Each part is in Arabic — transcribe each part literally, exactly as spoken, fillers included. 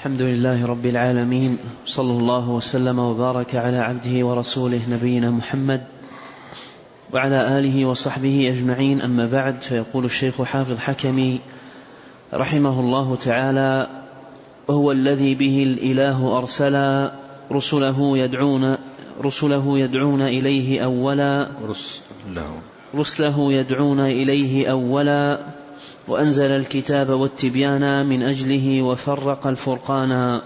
الحمد لله رب العالمين، صلى الله وسلم وبارك على عبده ورسوله نبينا محمد وعلى آله وصحبه أجمعين. أما بعد، فيقول الشيخ حافظ حكمي رحمه الله تعالى: وهو الذي به الإله أرسل رسله يدعون رسله يدعون إليه أولا رسله رسله يدعون إليه أولا وأنزل الكتاب والتبيان من أجله وفرق الفرقان.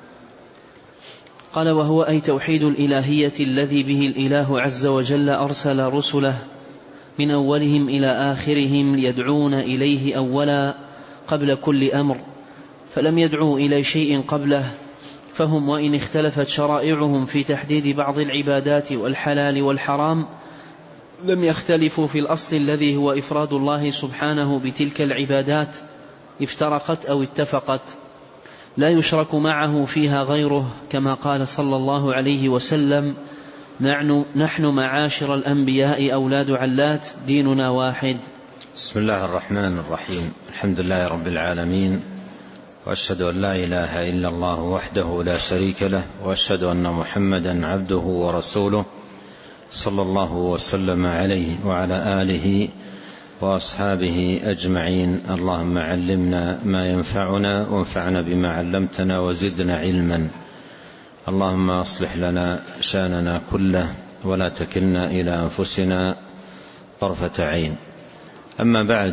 قال: وهو أي توحيد الإلهية الذي به الإله عز وجل أرسل رسله من أولهم إلى آخرهم ليدعون إليه أولا قبل كل أمر، فلم يدعوا إلى شيء قبله، فهم وإن اختلفت شرائعهم في تحديد بعض العبادات والحلال والحرام لم يختلفوا في الأصل الذي هو إفراد الله سبحانه بتلك العبادات، افترقت أو اتفقت، لا يشرك معه فيها غيره، كما قال صلى الله عليه وسلم: نحن معاشر الأنبياء أولاد علات، ديننا واحد. بسم الله الرحمن الرحيم. الحمد لله رب العالمين، وأشهد أن لا إله إلا الله وحده لا شريك له، وأشهد أن محمدا عبده ورسوله صلى الله وسلم عليه وعلى آله وأصحابه أجمعين. اللهم علمنا ما ينفعنا وانفعنا بما علمتنا وزدنا علما. اللهم أصلح لنا شأننا كله ولا تكلنا إلى أنفسنا طرفة عين. أما بعد،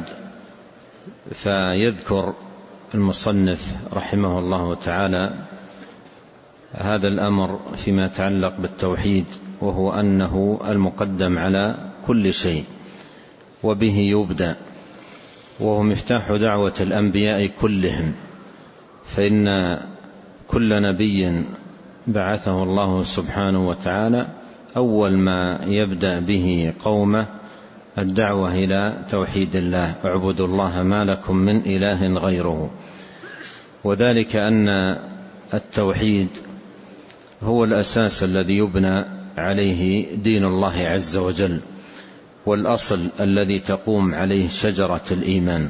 فيذكر المصنف رحمه الله تعالى هذا الأمر فيما يتعلق بالتوحيد، وهو أنه المقدم على كل شيء وبه يبدأ، وهو مفتاح دعوة الأنبياء كلهم، فإن كل نبي بعثه الله سبحانه وتعالى أول ما يبدأ به قومه الدعوة إلى توحيد الله: اعبدوا الله ما لكم من إله غيره. وذلك أن التوحيد هو الأساس الذي يبنى عليه دين الله عز وجل، والأصل الذي تقوم عليه شجرة الإيمان.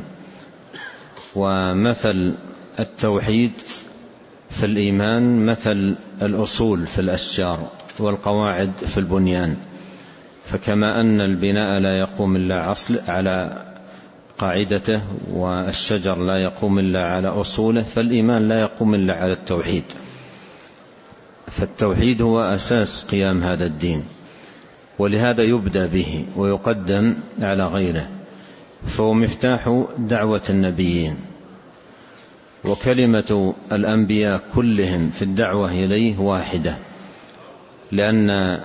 ومثل التوحيد في الإيمان مثل الأصول في الأشجار والقواعد في البنيان، فكما أن البناء لا يقوم إلا على قاعدته، والشجر لا يقوم إلا على أصوله، فالإيمان لا يقوم إلا على التوحيد. فالتوحيد هو أساس قيام هذا الدين، ولهذا يبدأ به ويقدم على غيره، فهو مفتاح دعوة النبيين. وكلمة الأنبياء كلهم في الدعوة إليه واحدة، لأن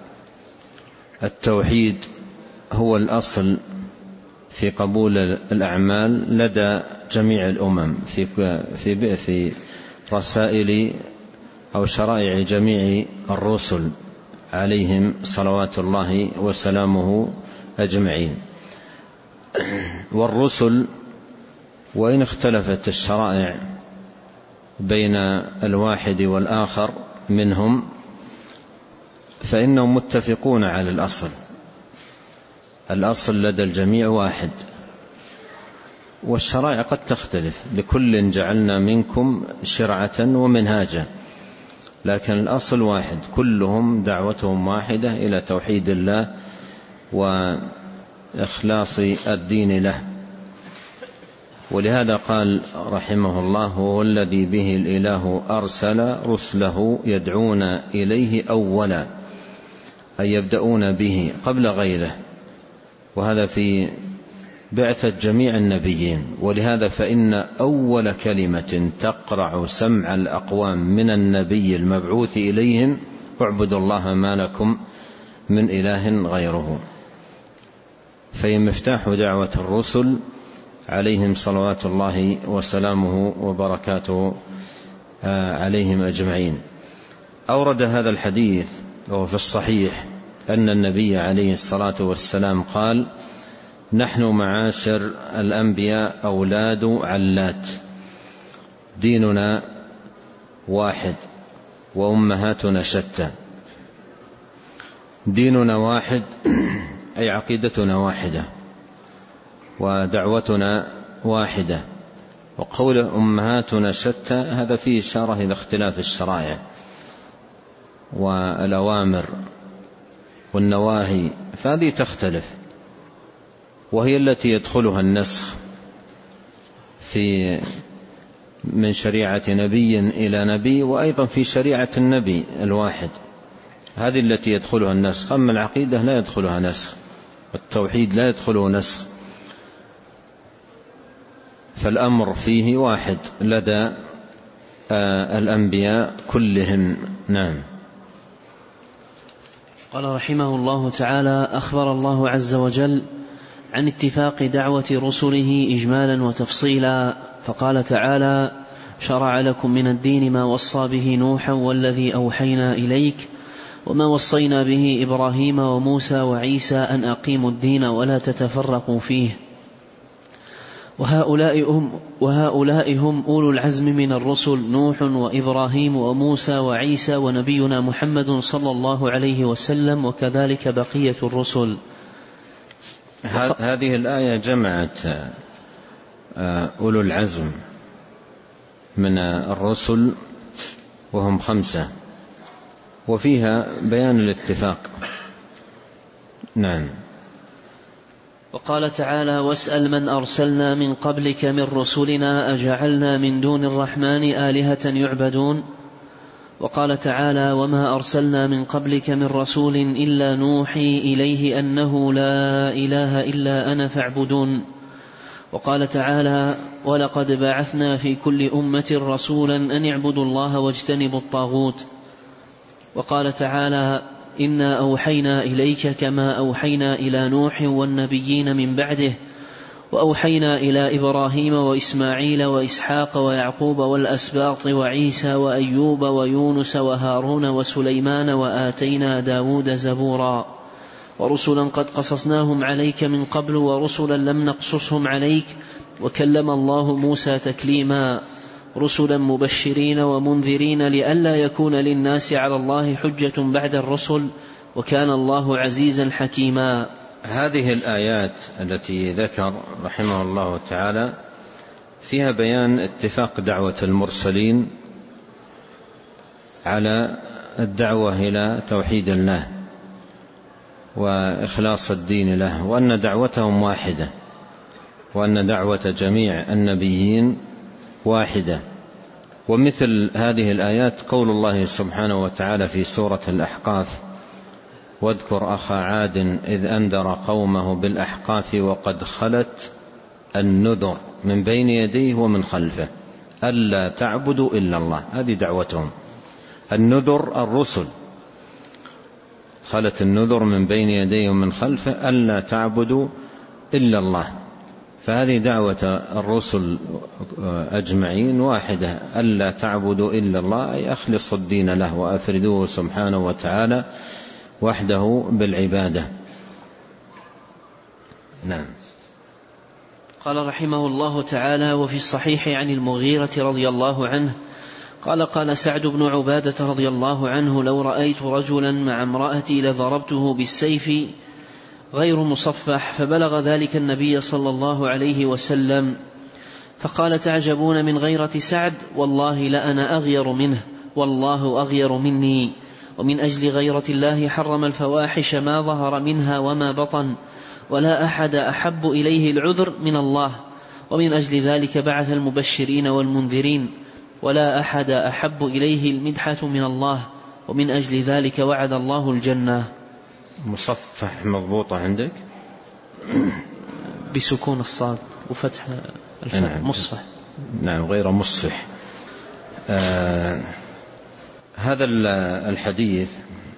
التوحيد هو الأصل في قبول الأعمال لدى جميع الأمم، في في في رسائل أو شرائع جميع الرسل عليهم صلوات الله وسلامه أجمعين. والرسل وإن اختلفت الشرائع بين الواحد والآخر منهم، فإنهم متفقون على الأصل. الأصل لدى الجميع واحد، والشرائع قد تختلف، لكل جعلنا منكم شرعة ومنهاجا، لكن الأصل واحد، كلهم دعوتهم واحدة إلى توحيد الله وإخلاص الدين له. ولهذا قال رحمه الله: هو الذي به الإله أرسل رسله يدعون إليه أولا، أي يبدأون به قبل غيره، وهذا في بعثة جميع النبيين. ولهذا فإن أول كلمة تقرع سمع الأقوام من النبي المبعوث إليهم: اعبدوا الله ما لكم من إله غيره. فهي مفتاح دعوة الرسل عليهم صلوات الله وسلامه وبركاته عليهم أجمعين. أورد هذا الحديث وهو في الصحيح أن النبي عليه الصلاة والسلام قال: نحن معاشر الأنبياء أولاد علات، ديننا واحد وأمهاتنا شتى. ديننا واحد أي عقيدتنا واحدة، ودعوتنا واحدة، وقوله أمهاتنا شتى هذا فيه إشارة إلى اختلاف الشرائع والأوامر والنواهي، فهذه تختلف، وهي التي يدخلها النسخ في من شريعة نبي إلى نبي، وأيضا في شريعة النبي الواحد، هذه التي يدخلها النسخ. أما العقيدة لا يدخلها نسخ، والتوحيد لا يدخله نسخ، فالأمر فيه واحد لدى الأنبياء كلهم. نعم. قال رحمه الله تعالى: أخبر الله عز وجل عن اتفاق دعوة رسله إجمالا وتفصيلا، فقال تعالى: شرع لكم من الدين ما وصى به نوحا والذي أوحينا إليك وما وصينا به إبراهيم وموسى وعيسى أن أقيموا الدين ولا تتفرقوا فيه. وهؤلاء هم, وهؤلاء هم أولو العزم من الرسل: نوح وإبراهيم وموسى وعيسى ونبينا محمد صلى الله عليه وسلم، وكذلك بقية الرسل. هذه الآية جمعت أولو العزم من الرسل وهم خمسة، وفيها بيان الاتفاق. نعم. وقال تعالى: واسأل من أرسلنا من قبلك من رسلنا أجعلنا من دون الرحمن آلهة يعبدون. وقال تعالى: وما أرسلنا من قبلك من رسول إلا نوحي إليه أنه لا إله إلا أنا فاعبدون. وقال تعالى: ولقد بعثنا في كل أمة رسولا أن اعبدوا الله واجتنبوا الطاغوت. وقال تعالى: إنا أوحينا إليك كما أوحينا إلى نوح والنبيين من بعده وأوحينا إلى إبراهيم وإسماعيل وإسحاق ويعقوب والأسباط وعيسى وأيوب ويونس وهارون وسليمان وآتينا داود زبورا. ورسلا قد قصصناهم عليك من قبل ورسلا لم نقصصهم عليك وكلم الله موسى تكليما. رسلا مبشرين ومنذرين لئلا يكون للناس على الله حجة بعد الرسل وكان الله عزيزا حكيما. هذه الآيات التي ذكر رحمه الله تعالى فيها بيان اتفاق دعوة المرسلين على الدعوة إلى توحيد الله وإخلاص الدين له، وأن دعوتهم واحدة، وأن دعوة جميع النبيين واحدة. ومثل هذه الآيات قول الله سبحانه وتعالى في سورة الأحقاف: واذكر أخا عاد إذ أنذر قومه بالأحقاف وقد خلت النذر من بين يديه ومن خلفه ألا تعبدوا إلا الله. هذه دعوتهم. النذر الرسل، خلت النذر من بين يديه ومن خلفه ألا تعبدوا إلا الله. فهذه دعوة الرسل أجمعين واحدة: ألا تعبدوا إلا الله، أي أخلصوا الدين له وأفردوه سبحانه وتعالى وحده بالعبادة. نعم. قال رحمه الله تعالى: وفي الصحيح عن المغيرة رضي الله عنه قال: قال سعد بن عبادة رضي الله عنه: لو رأيت رجلا مع امرأتي لضربته بالسيف غير مصفح. فبلغ ذلك النبي صلى الله عليه وسلم فقال: تعجبون من غيرة سعد؟ والله لأنا أغير منه والله أغير مني. ومن أجل غيرة الله حرم الفواحش ما ظهر منها وما بطن، ولا أحد أحب إليه العذر من الله. ومن أجل ذلك بعث المبشرين والمنذرين، ولا أحد أحب إليه المدحة من الله. ومن أجل ذلك وعد الله الجنة. مصفح مضبوطة عندك؟ بسكون الصاد وفتح الفاء. نعم. مصفح. نعم، غير مصفح. آه هذا الحديث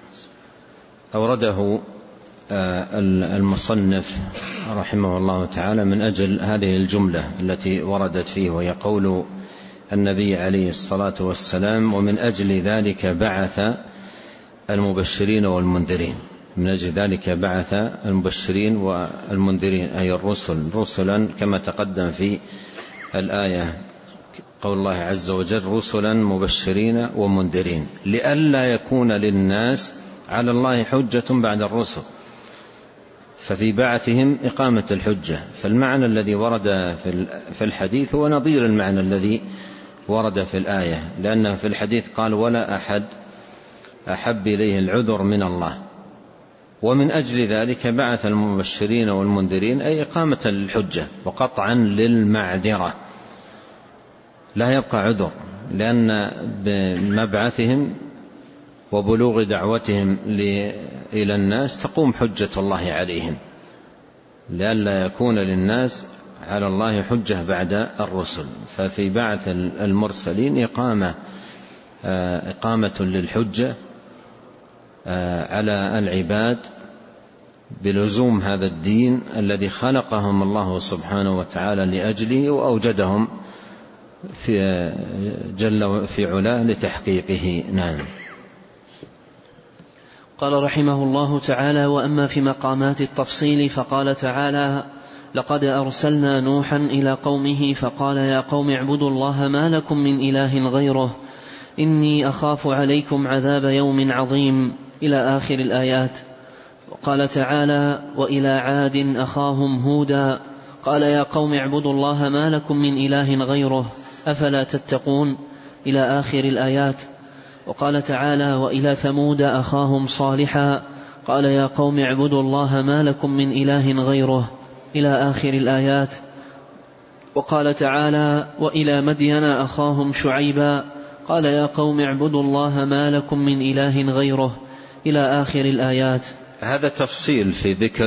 أورده آه المصنف رحمه الله تعالى من أجل هذه الجملة التي وردت فيه، وهي قول النبي عليه الصلاة والسلام: ومن أجل ذلك بعث المبشرين والمنذرين. من أجل ذلك بعث المبشرين والمنذرين أي الرسل رسلا، كما تقدم في الآية قول الله عز وجل: رسلا مبشرين ومنذرين لئلا يكون للناس على الله حجة بعد الرسل. ففي بعثهم إقامة الحجة. فالمعنى الذي ورد في الحديث هو نظير المعنى الذي ورد في الآية، لأن في الحديث قال ولا أحد أحب إليه العذر من الله، ومن أجل ذلك بعث المبشرين والمنذرين، أي إقامة للحجة وقطعا للمعذرة، لا يبقى عذر، لأن بمبعثهم وبلوغ دعوتهم إلى الناس تقوم حجة الله عليهم، لئلا يكون للناس على الله حجة بعد الرسل. ففي بعث المرسلين إقامة إقامة للحجة على العباد بلزوم هذا الدين الذي خلقهم الله سبحانه وتعالى لأجله، وأوجدهم في جل في علاه لتحقيقه. نعم. قال رحمه الله تعالى: وأما في مقامات التفصيل فقال تعالى: لقد أرسلنا نوحا إلى قومه فقال يا قوم اعبدوا الله ما لكم من إله غيره إني أخاف عليكم عذاب يوم عظيم إلى آخر الآيات. وقال تعالى: وإلى عاد أخاهم هودا قال يا قوم اعبدوا الله ما لكم من إله غيره أفلا تتقون إلى آخر الآيات. وقال تعالى: وإلى ثمود أخاهم صالحا قال يا قوم اعبدوا الله ما لكم من إله غيره إلى آخر الآيات. وقال تعالى: وإلى مدين أخاهم شعيبا قال يا قوم اعبدوا الله ما لكم من إله غيره إلى آخر الآيات. هذا تفصيل في ذكر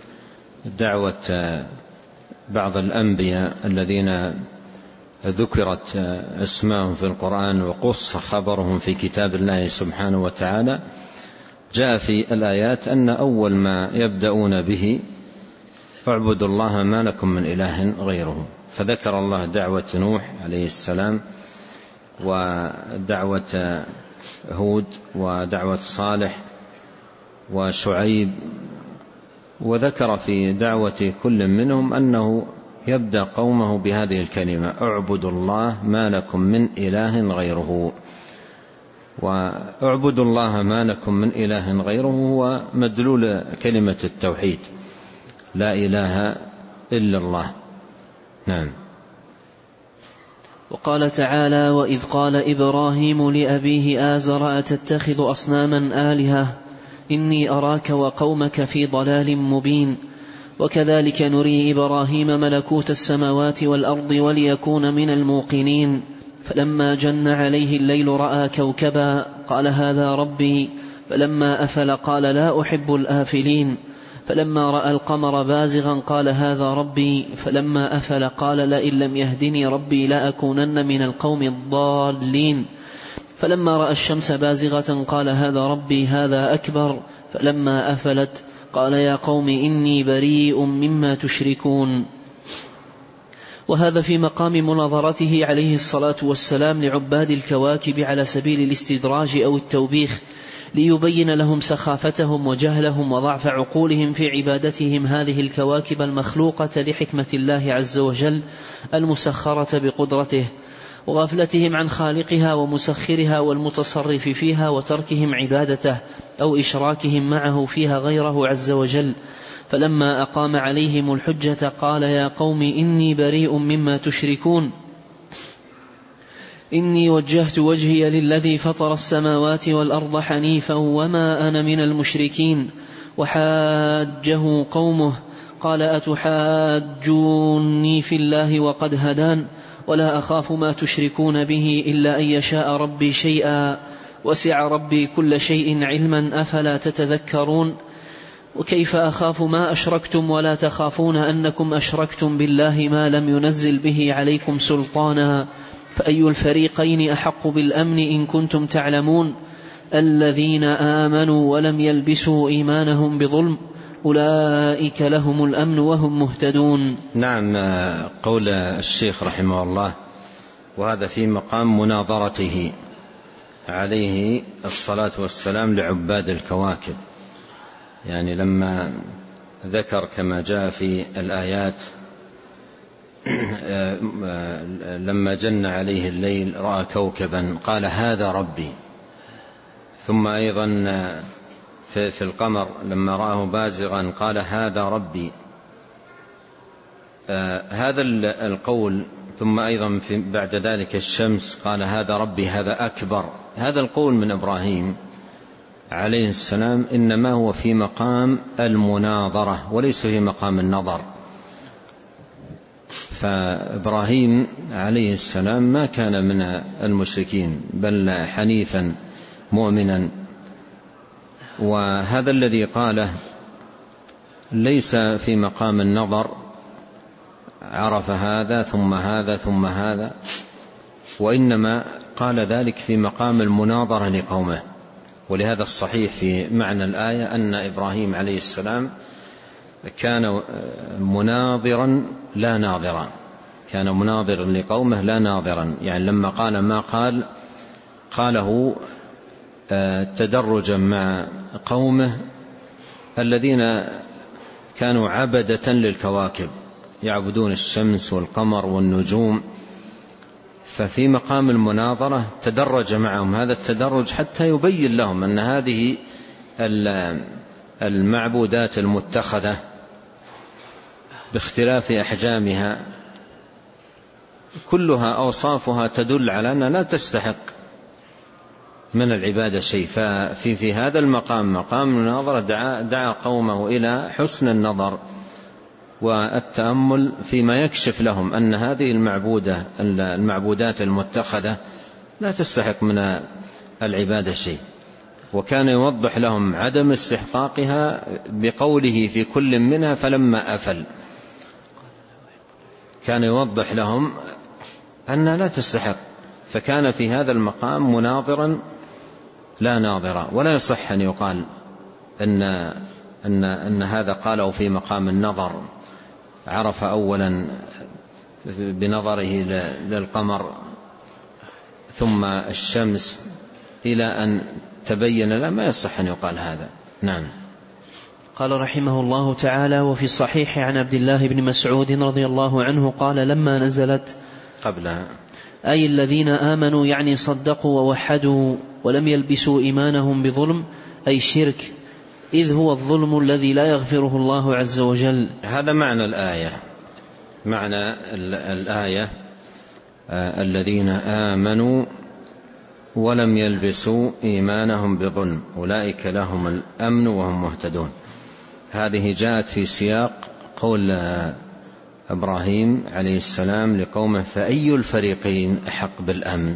دعوة بعض الأنبياء الذين ذكرت اسماءهم في القرآن وقص خبرهم في كتاب الله سبحانه وتعالى. جاء في الآيات أن أول ما يبدأون به اعبدوا الله ما لكم من إله غيره، فذكر الله دعوة نوح عليه السلام ودعوة هود ودعوة صالح وشعيب، وذكر في دعوة كل منهم أنه يبدأ قومه بهذه الكلمة: اعبدوا الله ما لكم من إله غيره. واعبدوا الله ما لكم من إله غيره هو مدلول كلمة التوحيد، لا إله إلا الله. نعم. وقال تعالى: وإذ قال إبراهيم لأبيه آزر أتتخذ أصناما آلهة إني أراك وقومك في ضلال مبين. وكذلك نري إبراهيم ملكوت السماوات والأرض وليكون من الموقنين. فلما جن عليه الليل رأى كوكبا قال هذا ربي، فلما أفل قال لا أحب الآفلين. فلما رأى القمر بازغا قال هذا ربي، فلما أفل قال لئن لم يهدني ربي لأكونن من القوم الضالين. فلما رأى الشمس بازغة قال هذا ربي هذا أكبر. فلما أفلت قال يا قوم إني بريء مما تشركون. وهذا في مقام مناظرته عليه الصلاة والسلام لعباد الكواكب على سبيل الاستدراج أو التوبيخ، ليبين لهم سخافتهم وجهلهم وضعف عقولهم في عبادتهم هذه الكواكب المخلوقة لحكمة الله عز وجل المسخرة بقدرته، وغفلتهم عن خالقها ومسخرها والمتصرف فيها، وتركهم عبادته أو إشراكهم معه فيها غيره عز وجل. فلما أقام عليهم الحجة قال يا قوم إني بريء مما تشركون إني وجهت وجهي للذي فطر السماوات والأرض حنيفا وما أنا من المشركين. وحاجه قومه قال أتحاجوني في الله وقد هدان ولا أخاف ما تشركون به إلا أن يشاء ربي شيئا وسع ربي كل شيء علما أفلا تتذكرون. وكيف أخاف ما أشركتم ولا تخافون أنكم أشركتم بالله ما لم ينزل به عليكم سلطانا فأي الفريقين أحق بالأمن إن كنتم تعلمون. الذين آمنوا ولم يلبسوا إيمانهم بظلم أولئك لهم الأمن وهم مهتدون. نعم. قول الشيخ رحمه الله: وهذا في مقام مناظرته عليه الصلاة والسلام لعباد الكواكب، يعني لما ذكر كما جاء في الآيات لما جن عليه الليل رأى كوكبا قال هذا ربي، ثم أيضا في القمر لما رآه بازغا قال هذا ربي. آه هذا القول، ثم أيضا في بعد ذلك الشمس قال هذا ربي هذا أكبر. هذا القول من إبراهيم عليه السلام إنما هو في مقام المناظرة وليس في مقام النظر. فإبراهيم عليه السلام ما كان من المشركين بل حنيفا مؤمنا، وهذا الذي قاله ليس في مقام النظر، عرف هذا ثم هذا ثم هذا، وإنما قال ذلك في مقام المناظرة لقومه. ولهذا الصحيح في معنى الآية أن إبراهيم عليه السلام كان مناظرا لا ناظرا، كان مناظرا لقومه لا ناظرا. يعني لما قال ما قال قاله تدرجا مع قومه الذين كانوا عبدة للكواكب يعبدون الشمس والقمر والنجوم، ففي مقام المناظرة تدرج معهم هذا التدرج حتى يبين لهم أن هذه المعبودات المتخذة باختلاف أحجامها كلها أوصافها تدل على أنها لا تستحق من العبادة شيء. ففي في هذا المقام مقام المناظرة دعا, دعا قومه إلى حسن النظر والتأمل فيما يكشف لهم أن هذه المعبودة المعبودات المتخذة لا تستحق من العبادة شيء. وكان يوضح لهم عدم استحقاقها بقوله في كل منها فلما أفل، كان يوضح لهم أنها لا تستحق، فكان في هذا المقام مناظرا لا ناظرا. ولا يصح أن يقال أن, أن, أن هذا قاله في مقام النظر، عرف أولا بنظره للقمر ثم الشمس إلى أن تبين، لا ما يصح أن يقال هذا. نعم. قال رحمه الله تعالى: وفي الصحيح عن عبد الله بن مسعود رضي الله عنه قال لما نزلت قبلها أي الذين آمنوا يعني صدقوا ووحدوا ولم يلبسوا إيمانهم بظلم أي شرك، إذ هو الظلم الذي لا يغفره الله عز وجل. هذا معنى الآية. معنى الآية آه الذين آمنوا ولم يلبسوا إيمانهم بظلم أولئك لهم الأمن وهم مهتدون. هذه جاءت في سياق قول إبراهيم عليه السلام لقومه: فأي الفريقين أحق بالأمن؟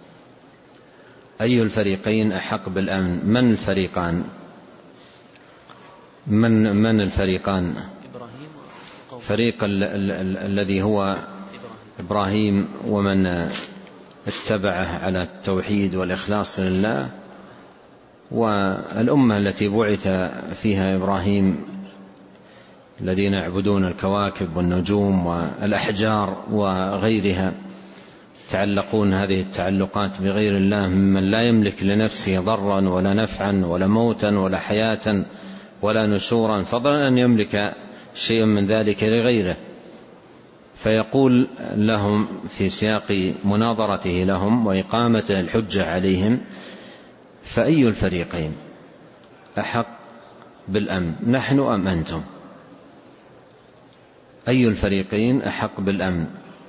أي الفريقين أحق بالأمن؟ من الفريقان؟ من من الفريقان؟ فريق ال ال ال الذي هو إبراهيم ومن اتبعه على التوحيد والإخلاص لله، والأمة التي بعث فيها إبراهيم الذين يعبدون الكواكب والنجوم والأحجار وغيرها، تعلقون هذه التعلقات بغير الله ممن لا يملك لنفسه ضرا ولا نفعا ولا موتا ولا حياة ولا نشورا، فضلا أن يملك شيئا من ذلك لغيره. فيقول لهم في سياق مناظرته لهم وإقامة الحجة عليهم: فأي الفريقين أحق بالأمن، نحن أم أنتم؟ أي الفريقين أحق بالأمن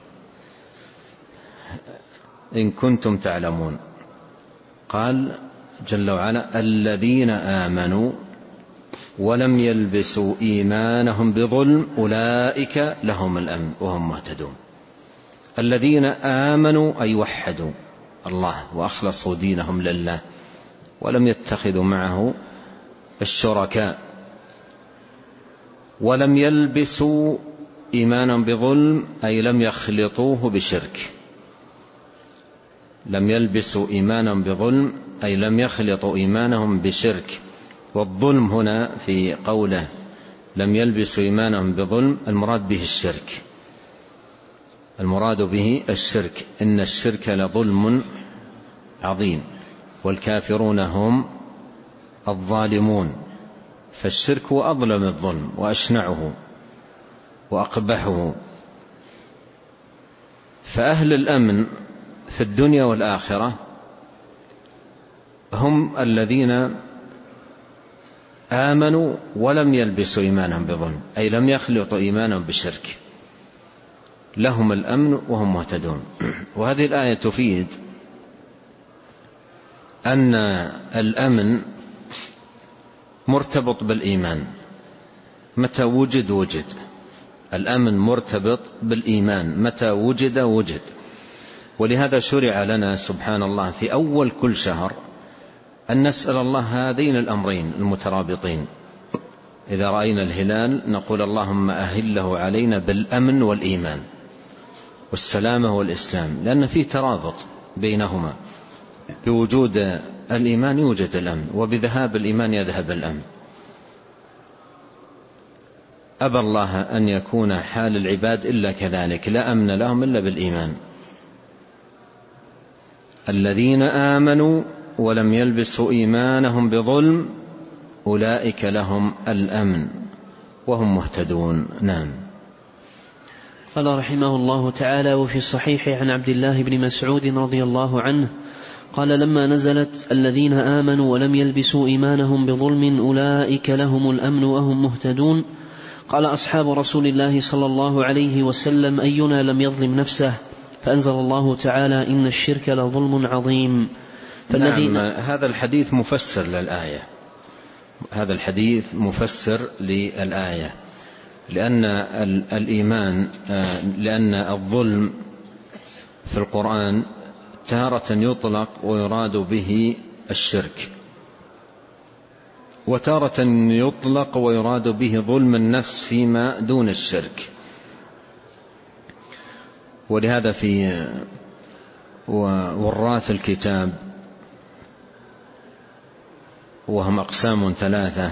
إن كنتم تعلمون؟ قال جل وعلا: الذين آمنوا ولم يلبسوا إيمانهم بظلم أولئك لهم الأمن وهم مهتدون. الذين آمنوا أي وحدوا الله وأخلصوا دينهم لله ولم يتخذوا معه الشركاء، ولم يلبسوا إيمانهم بظلم أي لم يخلطوه بشرك. لم يلبسوا إيمانهم بظلم أي لم يخلطوا إيمانهم بشرك. والظلم هنا في قوله لم يلبسوا إيمانهم بظلم المراد به الشرك، المراد به الشرك. إن الشرك لظلم عظيم والكافرون هم الظالمون. فالشرك هو أظلم الظلم وأشنعه وأقبحه. فأهل الأمن في الدنيا والآخرة هم الذين آمنوا ولم يلبسوا إيمانهم بظلم، أي لم يخلطوا إيمانهم بشرك، لهم الأمن وهم مهتدون. وهذه الآية تفيد أن الأمن مرتبط بالإيمان، متى وجد وجد. الأمن مرتبط بالإيمان، متى وجد وجد. ولهذا شرع لنا سبحان الله في أول كل شهر أن نسأل الله هذين الأمرين المترابطين. إذا رأينا الهلال نقول اللهم أهله علينا بالأمن والإيمان والسلامة والإسلام، لأن فيه ترابط بينهما، بوجود الإيمان يوجد الأمن، وبذهاب الإيمان يذهب الأمن. أبى الله أن يكون حال العباد إلا كذلك، لا أمن لهم إلا بالإيمان. الذين آمنوا ولم يلبسوا إيمانهم بظلم أولئك لهم الأمن وهم مهتدون. نعم. قال رحمه الله تعالى: وفي الصحيح عن عبد الله بن مسعود رضي الله عنه قال: لما نزلت الذين آمنوا ولم يلبسوا إيمانهم بظلم أولئك لهم الأمن وهم مهتدون، قال أصحاب رسول الله صلى الله عليه وسلم: أينا لم يظلم نفسه؟ فأنزل الله تعالى: إن الشرك لظلم عظيم. نعم، هذا الحديث مفسر للآية، هذا الحديث مفسر للآية، لأن الإيمان لأن الظلم في القرآن تارة يطلق ويراد به الشرك، وتارة يطلق ويراد به ظلم النفس فيما دون الشرك. ولهذا في وراث الكتاب وهم أقسام ثلاثة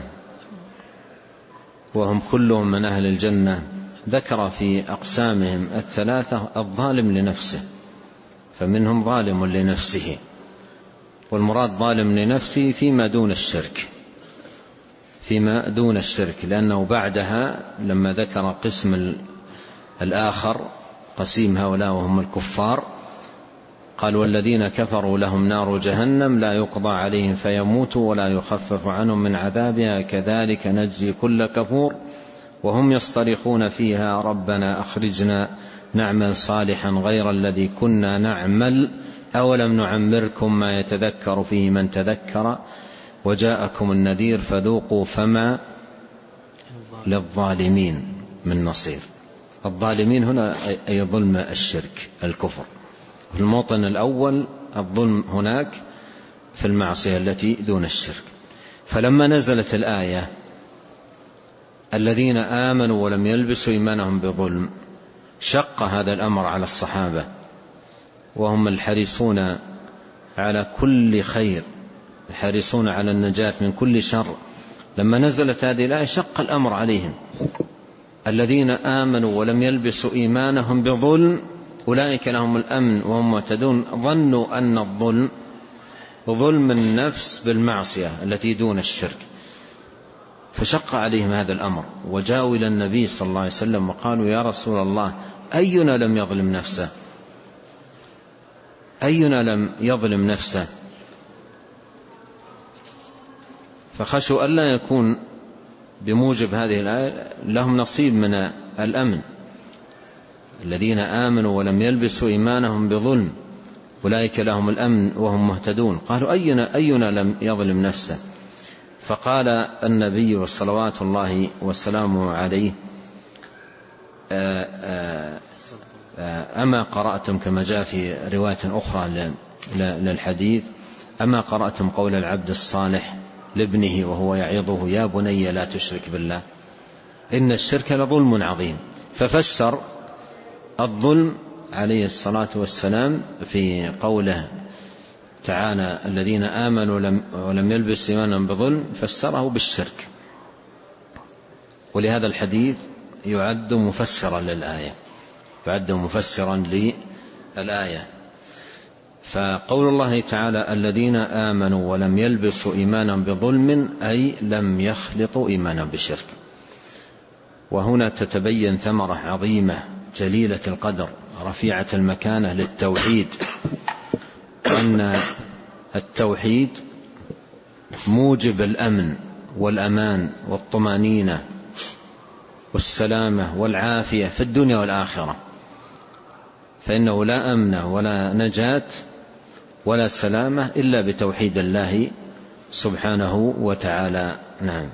وهم كلهم من أهل الجنة، ذكر في أقسامهم الثلاثة الظالم لنفسه، فمنهم ظالم لنفسه، والمراد ظالم لنفسه فيما دون الشرك، فيما دون الشرك، لأنه بعدها لما ذكر قسم الآخر قسيم هؤلاء وهم الكفار قال: والذين كفروا لهم نار جهنم لا يقضى عليهم فيموتوا ولا يخفف عنهم من عذابها كذلك نجزي كل كفور وهم يصطرخون فيها ربنا أخرجنا نعمل صالحا غير الذي كنا نعمل أولم نعمركم ما يتذكر فيه من تذكر وجاءكم النذير فذوقوا فما للظالمين من نصير. الظالمين هنا أي ظلم الشرك الكفر. في الموطن الأول الظلم هناك في المعصية التي دون الشرك. فلما نزلت الآية الذين آمنوا ولم يلبسوا إيمانهم بظلم شق هذا الأمر على الصحابة، وهم الحريصون على كل خير، الحريصون على النجاة من كل شر. لما نزلت هذه الآية شق الأمر عليهم. الذين آمنوا ولم يلبسوا إيمانهم بظلم أولئك لهم الأمن وهم مهتدون. ظنوا أن الظلم ظلم النفس بالمعصية التي دون الشرك، فشق عليهم هذا الأمر، وجاءوا إلى النبي صلى الله عليه وسلم وقالوا: يا رسول الله، أينا لم يظلم نفسه؟ أينا لم يظلم نفسه؟ فخشوا ألا يكون بموجب هذه الآية لهم نصيب من الأمن. الذين آمنوا ولم يلبسوا إيمانهم بظلم أولئك لهم الأمن وهم مهتدون. قالوا: أينا, أينا لم يظلم نفسه؟ فقال النبي صلوات الله وسلامه عليه: أما قرأتم، كما جاء في رواية أخرى للحديث: أما قرأتم قول العبد الصالح لابنه وهو يعظه: يا بني لا تشرك بالله إن الشرك لظلم عظيم. ففسر الظلم عليه الصلاة والسلام في قوله تعالى: الذين آمنوا ولم يلبسوا إيمانهم بظلم، فسره بالشرك. ولهذا الحديث يعد مفسرا للآية، يعد مفسرا للآية. فقول الله تعالى: الذين آمنوا ولم يلبسوا إيمانهم بظلم، أي لم يخلطوا إيمانهم بشرك. وهنا تتبين ثمرة عظيمة جليلة القدر رفيعة المكانة للتوحيد، أن التوحيد موجب الأمن والأمان والطمأنينة والسلامة والعافية في الدنيا والآخرة، فإنه لا أمن ولا نجاة ولا سلامة إلا بتوحيد الله سبحانه وتعالى. نعم.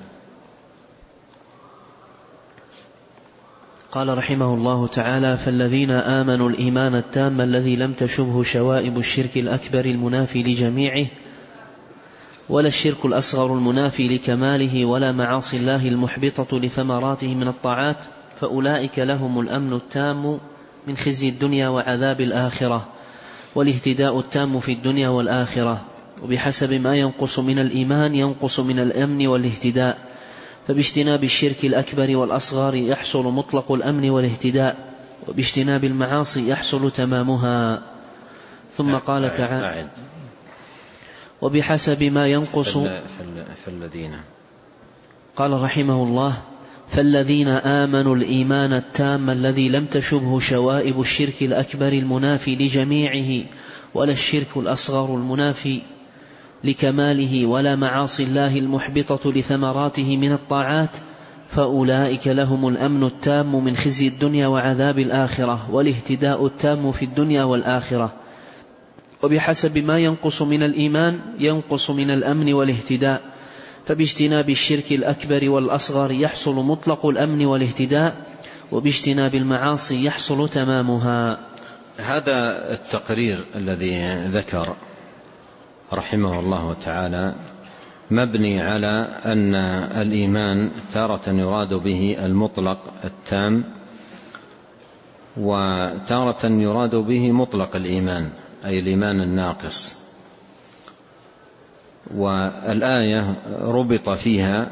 قال رحمه الله تعالى: فالذين آمنوا الإيمان التام الذي لم تشبه شوائب الشرك الأكبر المنافي لجميعه، ولا الشرك الأصغر المنافي لكماله، ولا معاصي الله المحبطة لثمراته من الطاعات، فأولئك لهم الأمن التام من خزي الدنيا وعذاب الآخرة، والاهتداء التام في الدنيا والآخرة. وبحسب ما ينقص من الإيمان ينقص من الأمن والاهتداء، فباجتناب الشرك الأكبر والأصغر يحصل مطلق الأمن والاهتداء، وباجتناب المعاصي يحصل تمامها. ثم قال تعالى: وبحسب ما ينقص فالذين قال رحمه الله: فالذين آمنوا الإيمان التام الذي لم تشبه شوائب الشرك الأكبر المنافي لجميعه، ولا الشرك الأصغر المنافي لكماله، ولا معاصي الله المحبطة لثمراته من الطاعات، فأولئك لهم الأمن التام من خزي الدنيا وعذاب الآخرة، والاهتداء التام في الدنيا والآخرة. وبحسب ما ينقص من الإيمان ينقص من الأمن والاهتداء، فباجتناب الشرك الأكبر والأصغر يحصل مطلق الأمن والاهتداء، وباجتناب المعاصي يحصل تمامها. هذا التقرير الذي ذكر رحمه الله تعالى مبني على أن الإيمان تارة يراد به المطلق التام، وتارة يراد به مطلق الإيمان أي الإيمان الناقص. والآية ربط فيها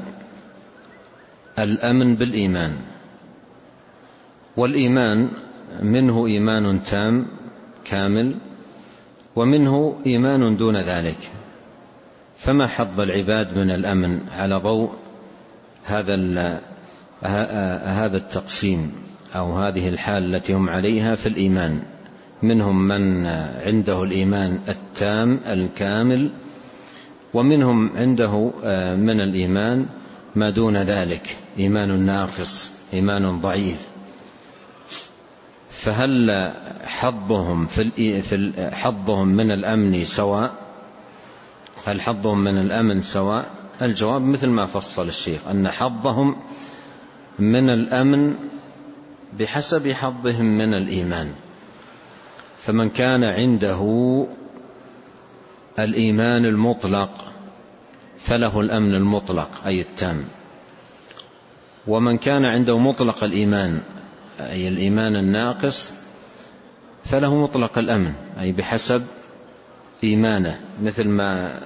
الأمن بالإيمان، والإيمان منه إيمان تام كامل، ومنه إيمان دون ذلك. فما حظ العباد من الأمن على ضوء هذا هذا التقسيم أو هذه الحال التي هم عليها في الإيمان؟ منهم من عنده الإيمان التام الكامل، ومنهم عنده من الإيمان ما دون ذلك، إيمان ناقص، إيمان ضعيف. فهل حظهم في حظهم من الأمن سواء؟ هل حظهم من الأمن سواء؟ الجواب مثل ما فصل الشيخ، أن حظهم من الأمن بحسب حظهم من الإيمان. فمن كان عنده الإيمان المطلق فله الأمن المطلق أي التام، ومن كان عنده مطلق الإيمان أي الإيمان الناقص فله مطلق الأمن أي بحسب إيمانه، مثل ما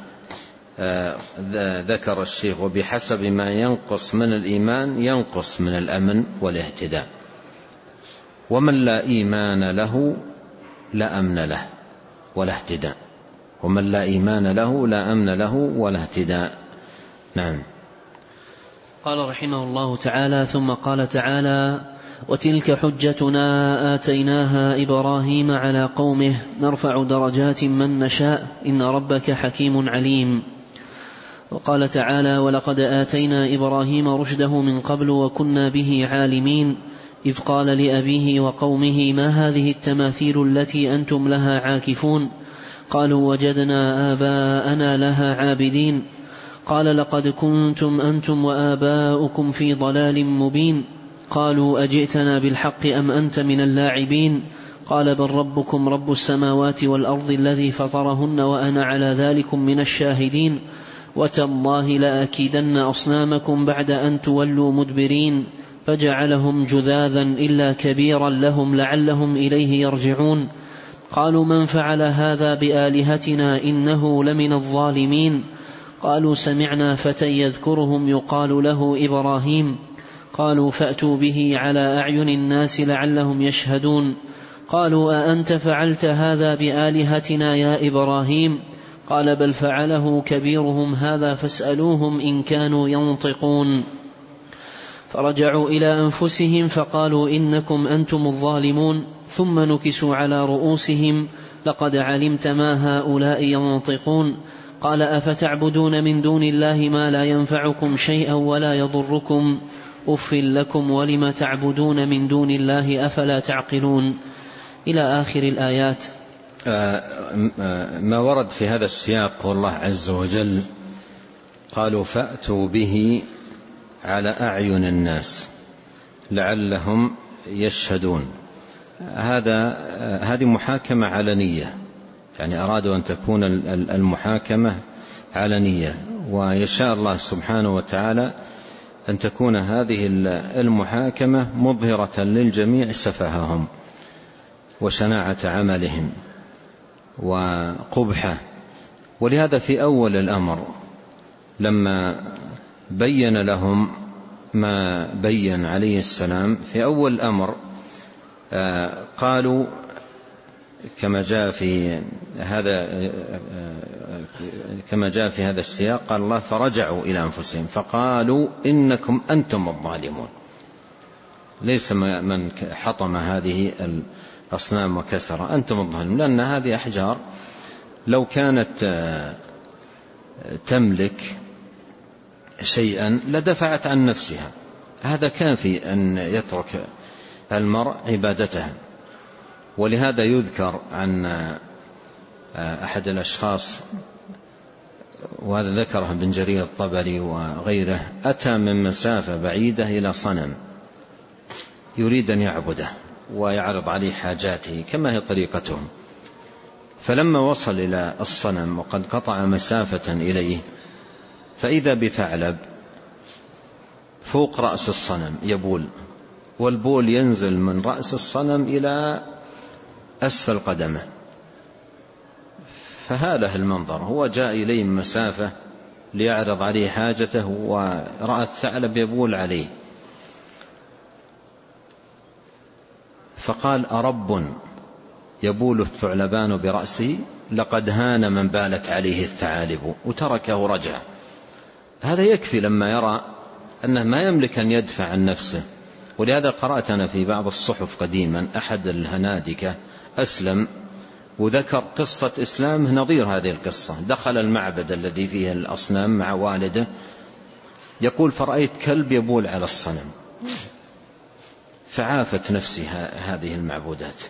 ذكر الشيخ: وبحسب ما ينقص من الإيمان ينقص من الأمن والاهتداء. ومن لا إيمان له لا أمن له ولا اهتداء، ومن لا إيمان له لا أمن له ولا اهتداء. نعم. قال رحمه الله تعالى: ثم قال تعالى: وتلك حجتنا آتيناها إبراهيم على قومه نرفع درجات من نشاء إن ربك حكيم عليم. وقال تعالى: ولقد آتينا إبراهيم رشده من قبل وكنا به عالمين إذ قال لأبيه وقومه ما هذه التماثيل التي أنتم لها عاكفون؟ قالوا وجدنا آباءنا لها عابدين. قال لقد كنتم أنتم وآباؤكم في ضلال مبين. قالوا أجئتنا بالحق أم أنت من اللاعبين؟ قال بل ربكم رب السماوات والأرض الذي فطرهن وأنا على ذلكم من الشاهدين. وتالله لأكيدن أصنامكم بعد أن تولوا مدبرين. فجعلهم جذاذا إلا كبيرا لهم لعلهم إليه يرجعون. قالوا من فعل هذا بآلهتنا إنه لمن الظالمين. قالوا سمعنا فتى يذكرهم يقال له إبراهيم. قالوا فأتوا به على أعين الناس لعلهم يشهدون. قالوا أأنت فعلت هذا بآلهتنا يا إبراهيم؟ قال بل فعله كبيرهم هذا فاسألوهم إن كانوا ينطقون. فرجعوا إلى أنفسهم فقالوا إنكم أنتم الظالمون. ثم نكسوا على رؤوسهم لقد علمت ما هؤلاء ينطقون. قال أفتعبدون من دون الله ما لا ينفعكم شيئا ولا يضركم أف لكم ولم تعبدون من دون الله أفلا تعقلون إلى آخر الآيات. ما ورد في هذا السياق والله عز وجل قالوا فأتوا به على أعين الناس لعلهم يشهدون. هذا هذه محاكمة علنية، يعني أرادوا أن تكون المحاكمة علنية، ويشاء الله سبحانه وتعالى أن تكون هذه المحاكمة مظهرة للجميع سفههم وشناعة عملهم وقبحه. ولهذا في أول الأمر لما بين لهم ما بين عليه السلام في أول الأمر قالوا كما جاء في هذا كما جاء في هذا السياق، قال الله فرجعوا إلى أنفسهم فقالوا إنكم أنتم الظالمون. ليس من حطم هذه الأصنام وكسر، أنتم الظالمون، لأن هذه أحجار لو كانت تملك شيئا لدفعت عن نفسها. هذا كافي أن يترك المرء عبادتها. ولهذا يذكر عن أحد الأشخاص، وهذا ذكره ابن جرير الطبري وغيره، أتى من مسافة بعيدة إلى صنم يريد أن يعبده ويعرض عليه حاجاته كما هي طريقتهم، فلما وصل إلى الصنم وقد قطع مسافة إليه فإذا بثعلب فوق رأس الصنم يبول، والبول ينزل من رأس الصنم إلى أسفل قدمه. فهاله المنظر، هو جاء إليه من مسافة ليعرض عليه حاجته ورأى الثعلب يبول عليه، فقال أرب يبول الثعلبان برأسه لقد هان من بالت عليه الثعالب، وتركه رجع. هذا يكفي لما يرى أنه ما يملك أن يدفع عن نفسه. ولهذا قرأت أنا في بعض الصحف قديما أحد الهنادكة أسلم وذكر قصة إسلامه نظير هذه القصة. دخل المعبد الذي فيه الأصنام مع والده، يقول فرأيت كلب يبول على الصنم فعافت نفسي هذه المعبودات،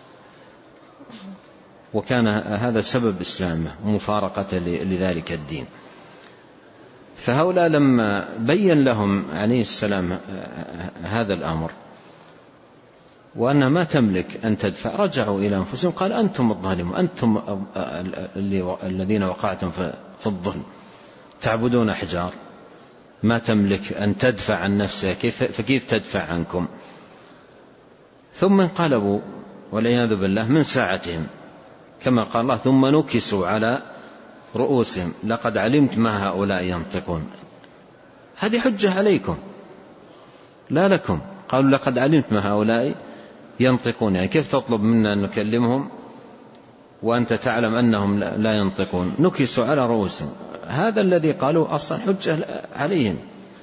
وكان هذا سبب إسلامه ومفارقة لذلك الدين. فهؤلاء لما بين لهم عليه السلام هذا الأمر وأنها ما تملك أن تدفع، رجعوا إلى أنفسهم قال أنتم الظالمون، أنتم الذين وقعتم في الظلم، تعبدون أحجار ما تملك أن تدفع عن نفسها، كيف فكيف تدفع عنكم؟ ثم انقلبوا والعياذ بالله من ساعتهم كما قال الله ثم نكسوا على رؤوسهم لقد علمت ما هؤلاء ينطقون. هذه حجة عليكم لا لكم. قالوا لقد علمت ما هؤلاء ينطقون، يعني كيف تطلب منا أن نكلمهم وأنت تعلم أنهم لا ينطقون؟ نكسوا على رؤوسهم. هذا الذي قالوا أصلا حجة عليهم.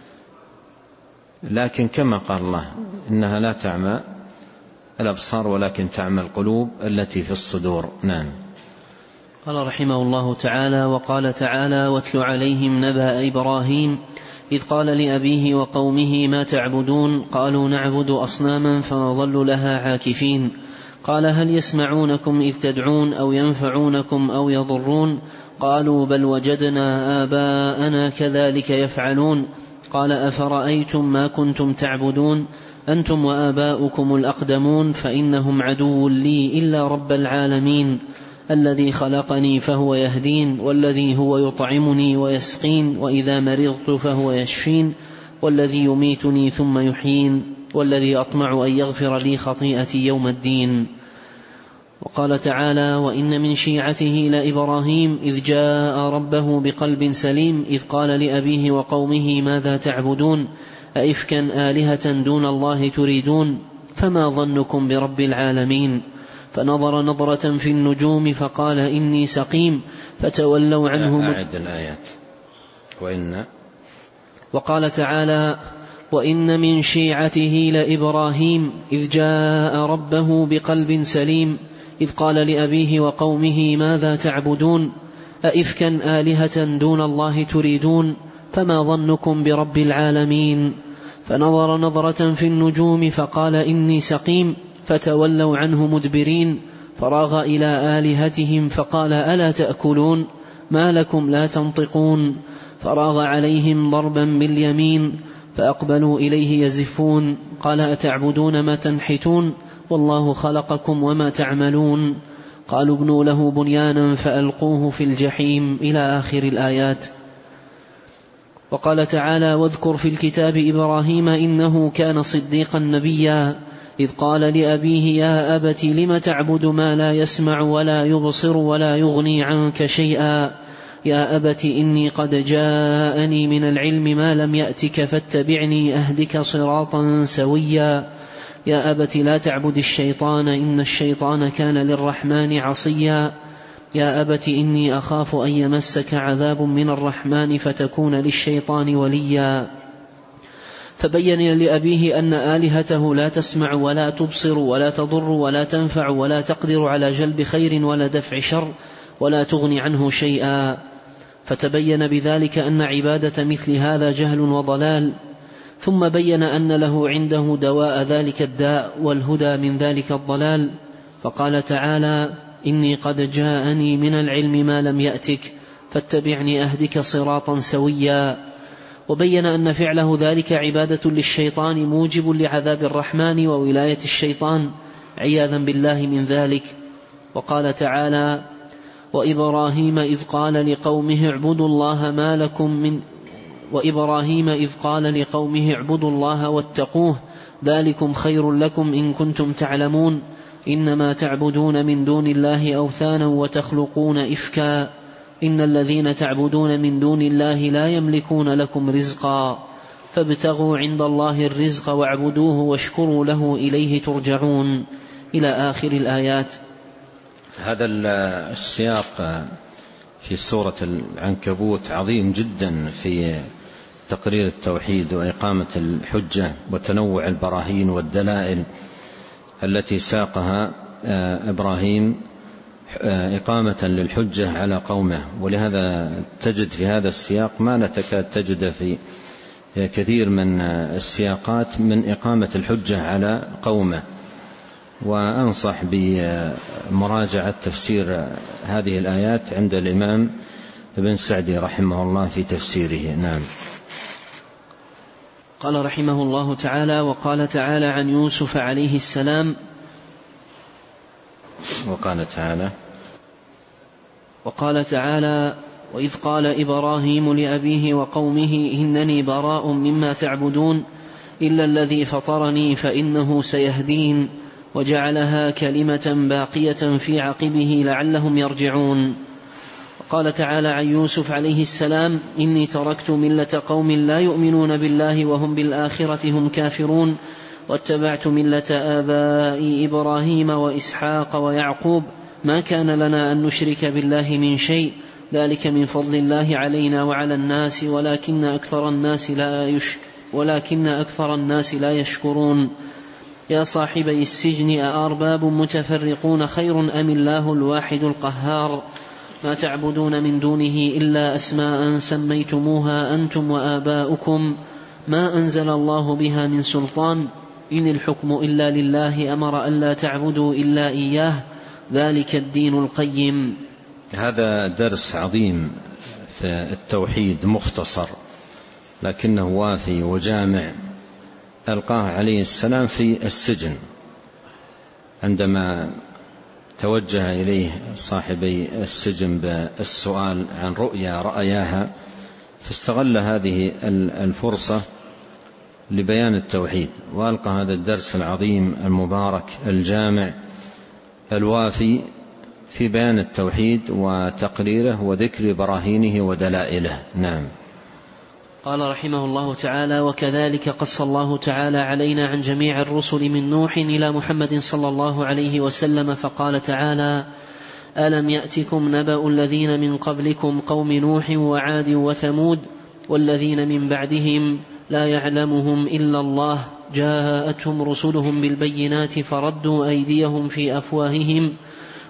لكن كما قال الله إنها لا تعمى الأبصار ولكن تعمى القلوب التي في الصدور. نعم. قال رحمه الله تعالى: وقال تعالى: واتل عليهم نبأ إبراهيم إذ قال لأبيه وقومه ما تعبدون قالوا نعبد أصناما فنظل لها عاكفين قال هل يسمعونكم إذ تدعون أو ينفعونكم أو يضرون قالوا بل وجدنا آباءنا كذلك يفعلون قال أفرأيتم ما كنتم تعبدون أنتم وآباؤكم الأقدمون فإنهم عدو لي إلا رب العالمين الذي خلقني فهو يهدين والذي هو يطعمني ويسقين وإذا مرضت فهو يشفين والذي يميتني ثم يحيين والذي أطمع أن يغفر لي خطيئتي يوم الدين. وقال تعالى: وإن من شيعته لإبراهيم إذ جاء ربه بقلب سليم إذ قال لأبيه وقومه ماذا تعبدون أئفكا آلهة دون الله تريدون فما ظنكم برب العالمين فنظر نظرة في النجوم فقال إني سقيم فتولوا عنه. أعد الآيات. وإن وقال تعالى: وإن من شيعته لإبراهيم إذ جاء ربه بقلب سليم إذ قال لأبيه وقومه ماذا تعبدون أئفكا آلهة دون الله تريدون فما ظنكم برب العالمين. فنظر نظرة في النجوم فقال إني سقيم، فتولوا عنه مدبرين. فراغ إلى آلهتهم فقال ألا تأكلون ما لكم لا تنطقون. فراغ عليهم ضربا باليمين فأقبلوا إليه يزفون. قال أتعبدون ما تنحتون والله خلقكم وما تعملون. قالوا ابنوا له بنيانا فألقوه في الجحيم إلى آخر الآيات. وقال تعالى واذكر في الكتاب إبراهيم إنه كان صديقا نبيا إذ قال لأبيه يا أبت لم تعبد ما لا يسمع ولا يبصر ولا يغني عنك شيئا يا أبت إني قد جاءني من العلم ما لم يأتك فاتبعني أهدك صراطا سويا يا أبت لا تعبد الشيطان إن الشيطان كان للرحمن عصيا يا أبت إني أخاف أن يمسك عذاب من الرحمن فتكون للشيطان وليا. فبين لأبيه أن آلهته لا تسمع ولا تبصر ولا تضر ولا تنفع ولا تقدر على جلب خير ولا دفع شر ولا تغني عنه شيئا. فتبين بذلك أن عبادة مثل هذا جهل وضلال. ثم بين أن له عنده دواء ذلك الداء والهدى من ذلك الضلال. فقال تعالى إني قد جاءني من العلم ما لم يأتك فاتبعني أهدك صراطا سويا. وبين أن فعله ذلك عبادة للشيطان موجب لعذاب الرحمن وولاية الشيطان عياذا بالله من ذلك. وقال تعالى وإبراهيم إذ قال لقومه اعبدوا الله ما لكم من وإبراهيم إذ قال لقومه اعبدوا الله واتقوه ذلكم خير لكم إن كنتم تعلمون إنما تعبدون من دون الله أوثانا وتخلقون إفكا إن الذين تعبدون من دون الله لا يملكون لكم رزقا فابتغوا عند الله الرزق واعبدوه واشكروا له إليه ترجعون إلى آخر الآيات. هذا السياق في سورة العنكبوت عظيم جدا في تقرير التوحيد وإقامة الحجة وتنوع البراهين والدلائل التي ساقها إبراهيم إقامة للحجة على قومه. ولهذا تجد في هذا السياق ما لا تكاد تجد في كثير من السياقات من إقامة الحجة على قومه. وأنصح بمراجعة تفسير هذه الآيات عند الإمام ابن سعدي رحمه الله في تفسيره. نعم. قال رحمه الله تعالى وقال تعالى عن يوسف عليه السلام وقال تعالى وقال تعالى وإذ قال إبراهيم لأبيه وقومه إنني براء مما تعبدون إلا الذي فطرني فإنه سيهدين وجعلها كلمة باقية في عقبه لعلهم يرجعون. قال تعالى عن يوسف عليه السلام إني تركت ملة قوم لا يؤمنون بالله وهم بالآخرة هم كافرون واتبعت ملة آبائي إبراهيم وإسحاق ويعقوب ما كان لنا أن نشرك بالله من شيء ذلك من فضل الله علينا وعلى الناس ولكن أكثر الناس لا يش ولكن أكثر الناس لا يشكرون. يا صاحبي السجن أأرباب متفرقون خير أم الله الواحد القهار ما تعبدون من دونه إلا أسماء سميتموها أنتم وآباؤكم ما أنزل الله بها من سلطان إن الحكم إلا لله أمر ألا تعبدوا إلا إياه ذلك الدين القيم. هذا درس عظيم في التوحيد مختصر لكنه وافي وجامع ألقاه عليه السلام في السجن عندما توجه إليه صاحبي السجن بالسؤال عن رؤيا رأياها فاستغل هذه الفرصة لبيان التوحيد وألقى هذا الدرس العظيم المبارك الجامع الوافي في بيان التوحيد وتقريره وذكر براهينه ودلائله. نعم. قال رحمه الله تعالى وكذلك قص الله تعالى علينا عن جميع الرسل من نوح إلى محمد صلى الله عليه وسلم فقال تعالى ألم يأتكم نبأ الذين من قبلكم قوم نوح وعاد وثمود والذين من بعدهم لا يعلمهم إلا الله جاءتهم رسلهم بالبينات فردوا أيديهم في أفواههم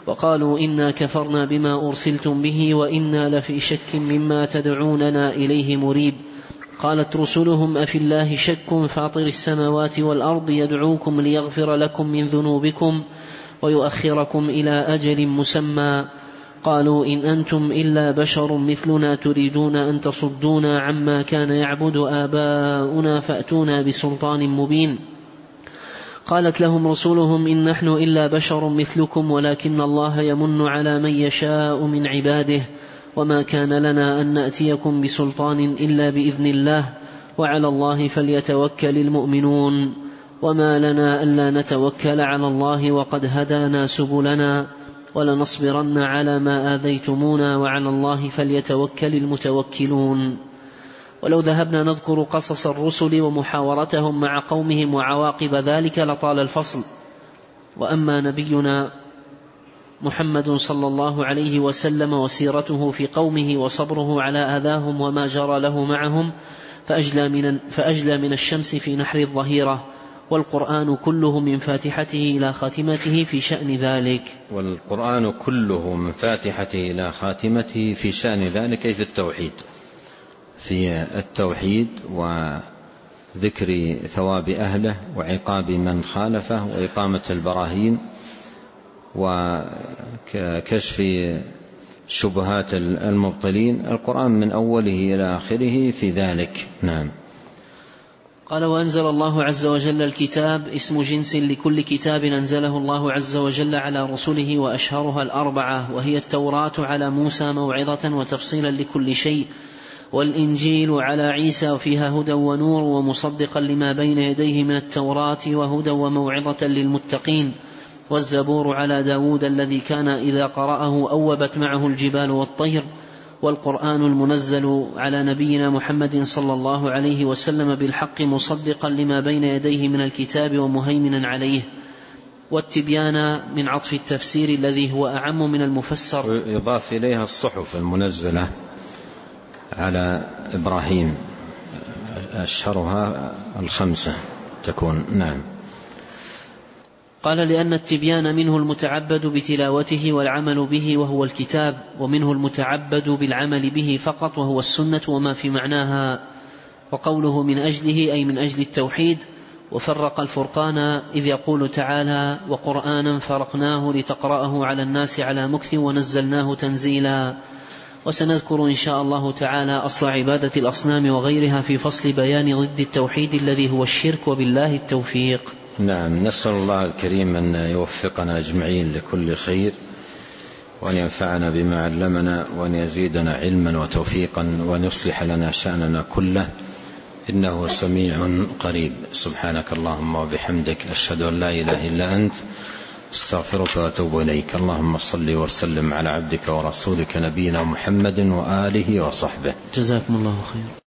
وقالوا إنا كفرنا بما أرسلتم به وإنا لفي شك مما تدعوننا إليه مريب. قالت رسلهم أفي الله شك فاطر السماوات والأرض يدعوكم ليغفر لكم من ذنوبكم ويؤخركم إلى أجل مسمى. قالوا إن أنتم إلا بشر مثلنا تريدون أن تصدونا عما كان يعبد آباؤنا فأتونا بسلطان مبين. قالت لهم رسلهم إن نحن إلا بشر مثلكم ولكن الله يمن على من يشاء من عباده وما كان لنا أن نأتيكم بسلطان إلا بإذن الله وعلى الله فليتوكل المؤمنون. وما لنا ألا نتوكل على الله وقد هدانا سبلنا ولنصبرن على ما آذيتمونا وعلى الله فليتوكل المتوكلون. ولو ذهبنا نذكر قصص الرسل ومحاورتهم مع قومهم وعواقب ذلك لطال الفصل. وأما نبينا محمد صلى الله عليه وسلم وسيرته في قومه وصبره على أذاهم وما جرى له معهم فأجلى من, فأجلى من الشمس في نحر الظهيرة، والقرآن كله من فاتحته إلى خاتمته في شأن ذلك. والقرآن كله من فاتحته إلى خاتمته في شأن ذلك، أي في التوحيد، في التوحيد وذكر ثواب أهله وعقاب من خالفه وإقامة البراهين وكشف شبهات المبطلين. القرآن من أوله إلى آخره في ذلك. نعم. قال وأنزل الله عز وجل الكتاب اسم جنس لكل كتاب أنزله الله عز وجل على رسله، وأشهرها الأربعة، وهي التوراة على موسى موعظة وتفصيلا لكل شيء، والإنجيل على عيسى وفيها هدى ونور ومصدقا لما بين يديه من التوراة وهدى وموعظة للمتقين، والزبور على داود الذي كان إذا قرأه أوبت معه الجبال والطير، والقرآن المنزل على نبينا محمد صلى الله عليه وسلم بالحق مصدقا لما بين يديه من الكتاب ومهيمنا عليه، والتبيان من عطف التفسير الذي هو أعم من المفسر. يضاف إليها الصحف المنزلة على إبراهيم، أشهرها الخمسة تكون. نعم. قال لأن التبيان منه المتعبد بتلاوته والعمل به وهو الكتاب، ومنه المتعبد بالعمل به فقط وهو السنة وما في معناها. وقوله من أجله أي من أجل التوحيد. وفرق الفرقان إذ يقول تعالى وقرآنا فرقناه لتقرأه على الناس على مكث ونزلناه تنزيلا. وسنذكر إن شاء الله تعالى أصل عبادة الأصنام وغيرها في فصل بيان ضد التوحيد الذي هو الشرك، وبالله التوفيق. نعم. نسأل الله الكريم أن يوفقنا أجمعين لكل خير، وأن ينفعنا بما علمنا، وأن يزيدنا علما وتوفيقا، وأن يصلح لنا شأننا كله، إنه سميع قريب. سبحانك اللهم وبحمدك، أشهد أن لا إله إلا أنت، استغفرك وأتوب إليك. اللهم صل وسلم على عبدك ورسولك نبينا محمد وآله وصحبه. جزاكم الله خير.